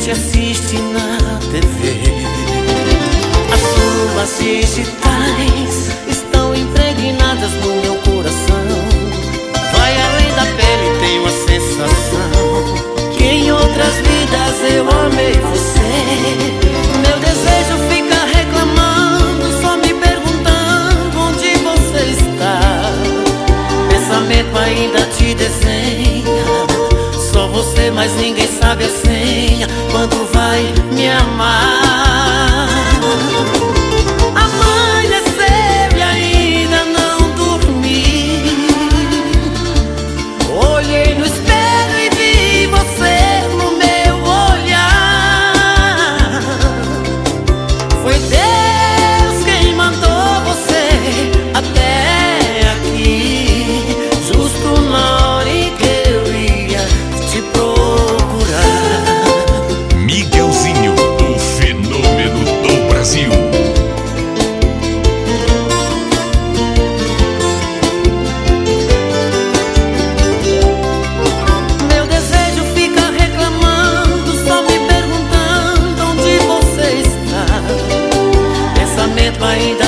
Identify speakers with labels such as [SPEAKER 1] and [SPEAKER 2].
[SPEAKER 1] gente assiste na TV. As suas digitais estão impregnadas no meu coração. Vai além da pele, tenho a sensação que em outras vidas eu amei você. Meu desejo fica reclamando, só me perguntando onde você está. Pensamento ainda te desenha, só você, mas ninguém sabe a senha. Quando vai me amar? Amanhecer e ainda não dormi. Olhei no espelho e vi você no meu olhar. Foi Deus quem mandou você até aqui, justo na hora em que eu ia te procurar.
[SPEAKER 2] Miguelzinho, o fenômeno do Brasil.
[SPEAKER 1] Meu desejo fica reclamando, só me perguntando onde você está. Pensamento ainda